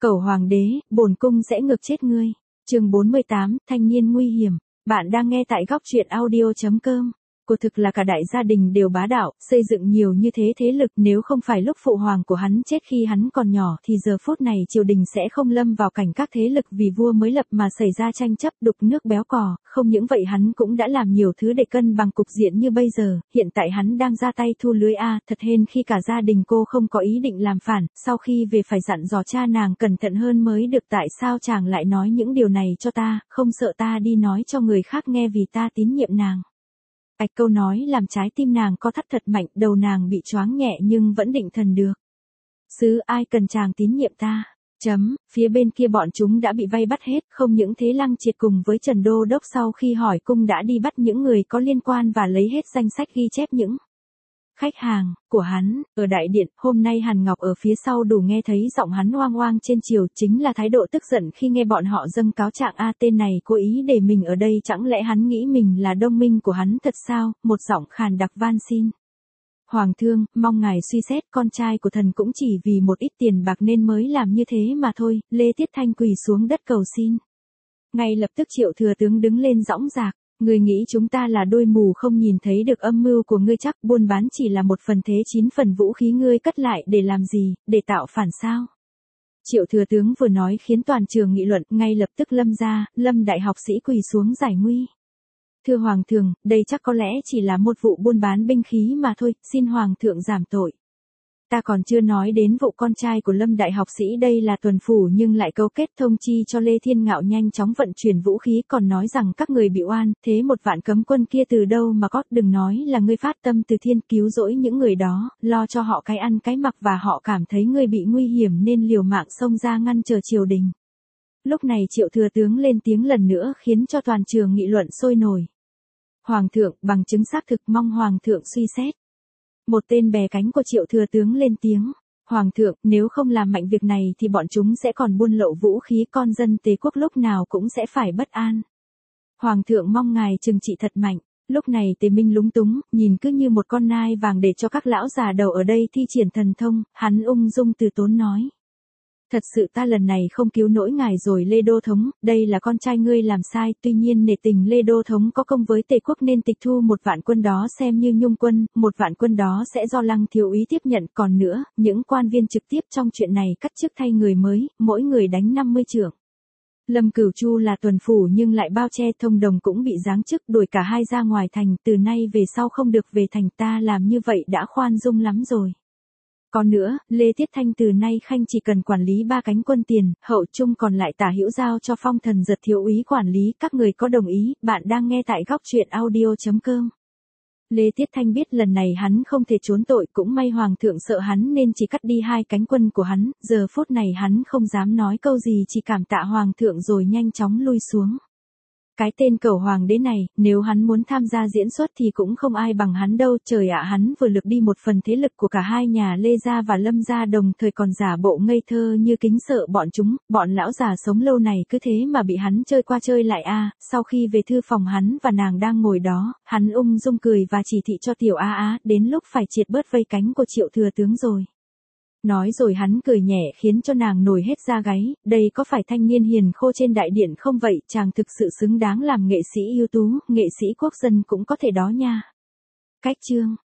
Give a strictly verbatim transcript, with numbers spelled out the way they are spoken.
Cẩu hoàng đế, bổn cung sẽ ngược chết ngươi. Chương bốn mươi tám, thanh niên nguy hiểm. Bạn đang nghe tại góc truyện audio chấm com. Cô thực là cả đại gia đình đều bá đạo, xây dựng nhiều như thế thế lực, nếu không phải lúc phụ hoàng của hắn chết khi hắn còn nhỏ thì giờ phút này triều đình sẽ không lâm vào cảnh các thế lực vì vua mới lập mà xảy ra tranh chấp đục nước béo cò, không những vậy hắn cũng đã làm nhiều thứ để cân bằng cục diện như bây giờ, hiện tại hắn đang ra tay thu lưới a, thật hên khi cả gia đình cô không có ý định làm phản, sau khi về phải dặn dò cha nàng cẩn thận hơn mới được, tại sao chàng lại nói những điều này cho ta, không sợ ta đi nói cho người khác nghe vì ta tín nhiệm nàng. Ạch câu nói làm trái tim nàng co thắt thật mạnh, đầu nàng bị choáng nhẹ nhưng vẫn định thần được. Sứ ai cần chàng tín nhiệm ta. Chấm, phía bên kia bọn chúng đã bị vây bắt hết, không những thế Lăng Triệt cùng với Trần Đô Đốc sau khi hỏi cung đã đi bắt những người có liên quan và lấy hết danh sách ghi chép những khách hàng của hắn. Ở đại điện, hôm nay Hàn Ngọc ở phía sau đủ nghe thấy giọng hắn oang oang trên triều, chính là thái độ tức giận khi nghe bọn họ dâng cáo trạng. A tên này cố ý để mình ở đây, chẳng lẽ hắn nghĩ mình là đồng minh của hắn thật sao? Một giọng khàn đặc van xin. Hoàng thương, mong ngài suy xét, con trai của thần cũng chỉ vì một ít tiền bạc nên mới làm như thế mà thôi. Lê Tiết Thanh quỳ xuống đất cầu xin. Ngay lập tức Triệu thừa tướng đứng lên dõng dạc. Ngươi nghĩ chúng ta là đôi mù không nhìn thấy được âm mưu của ngươi chắc, buôn bán chỉ là một phần thế chín phần vũ khí ngươi cất lại để làm gì, để tạo phản sao? Triệu thừa tướng vừa nói khiến toàn trường nghị luận, ngay lập tức Lâm gia, Lâm đại học sĩ quỳ xuống giải nguy. Thưa Hoàng thượng, đây chắc có lẽ chỉ là một vụ buôn bán binh khí mà thôi, xin Hoàng thượng giảm tội. Ta còn chưa nói đến vụ con trai của Lâm đại học sĩ đây là tuần phủ nhưng lại cấu kết thông chi cho Lê Thiên Ngạo nhanh chóng vận chuyển vũ khí, còn nói rằng các người bị oan, thế một vạn cấm quân kia từ đâu mà có, đừng nói là ngươi phát tâm từ thiên cứu rỗi những người đó, lo cho họ cái ăn cái mặc và họ cảm thấy ngươi bị nguy hiểm nên liều mạng xông ra ngăn chờ triều đình. Lúc này Triệu thừa tướng lên tiếng lần nữa khiến cho toàn trường nghị luận sôi nổi. Hoàng thượng, bằng chứng xác thực mong Hoàng thượng suy xét. Một tên bè cánh của Triệu thừa tướng lên tiếng. Hoàng thượng, nếu không làm mạnh việc này thì bọn chúng sẽ còn buôn lậu vũ khí, con dân Tề quốc lúc nào cũng sẽ phải bất an. Hoàng thượng mong ngài trừng trị thật mạnh. Lúc này Tề Minh lúng túng, nhìn cứ như một con nai vàng để cho các lão già đầu ở đây thi triển thần thông, hắn ung dung từ tốn nói. Thật sự ta lần này không cứu nổi ngài rồi Lê Đô Thống, đây là con trai ngươi làm sai, tuy nhiên nể tình Lê Đô Thống có công với Tề quốc nên tịch thu một vạn quân đó xem như nhung quân, một vạn quân đó sẽ do Lăng thiếu úy tiếp nhận, còn nữa, những quan viên trực tiếp trong chuyện này cắt chức thay người mới, mỗi người đánh năm mươi trượng. Lâm Cửu Chu là tuần phủ nhưng lại bao che, Thông Đồng cũng bị giáng chức, đuổi cả hai ra ngoài thành, từ nay về sau không được về thành, ta làm như vậy đã khoan dung lắm rồi. Còn nữa, Lê Tiết Thanh từ nay khanh chỉ cần quản lý ba cánh quân tiền, hậu trung còn lại Tả Hữu giao cho Phong Thần Giật thiếu úy quản lý, các người có đồng ý? Bạn đang nghe tại góc truyện audio chấm com. Lê Tiết Thanh biết lần này hắn không thể trốn tội, cũng may Hoàng thượng sợ hắn nên chỉ cắt đi hai cánh quân của hắn, giờ phút này hắn không dám nói câu gì, chỉ cảm tạ Hoàng thượng rồi nhanh chóng lui xuống. Cái tên cẩu hoàng đế này, nếu hắn muốn tham gia diễn xuất thì cũng không ai bằng hắn đâu, trời ạ, hắn vừa lược đi một phần thế lực của cả hai nhà Lê gia và Lâm gia, đồng thời còn giả bộ ngây thơ như kính sợ bọn chúng, bọn lão già sống lâu này cứ thế mà bị hắn chơi qua chơi lại a. Sau khi về thư phòng hắn và nàng đang ngồi đó, hắn ung dung cười và chỉ thị cho Tiểu A Á, đến lúc phải triệt bớt vây cánh của Triệu thừa tướng rồi. Nói rồi hắn cười nhẹ khiến cho nàng nổi hết da gáy, đây có phải thanh niên hiền khô trên đại điện không vậy, chàng thực sự xứng đáng làm nghệ sĩ ưu tú, nghệ sĩ quốc dân cũng có thể đó nha. Cách chương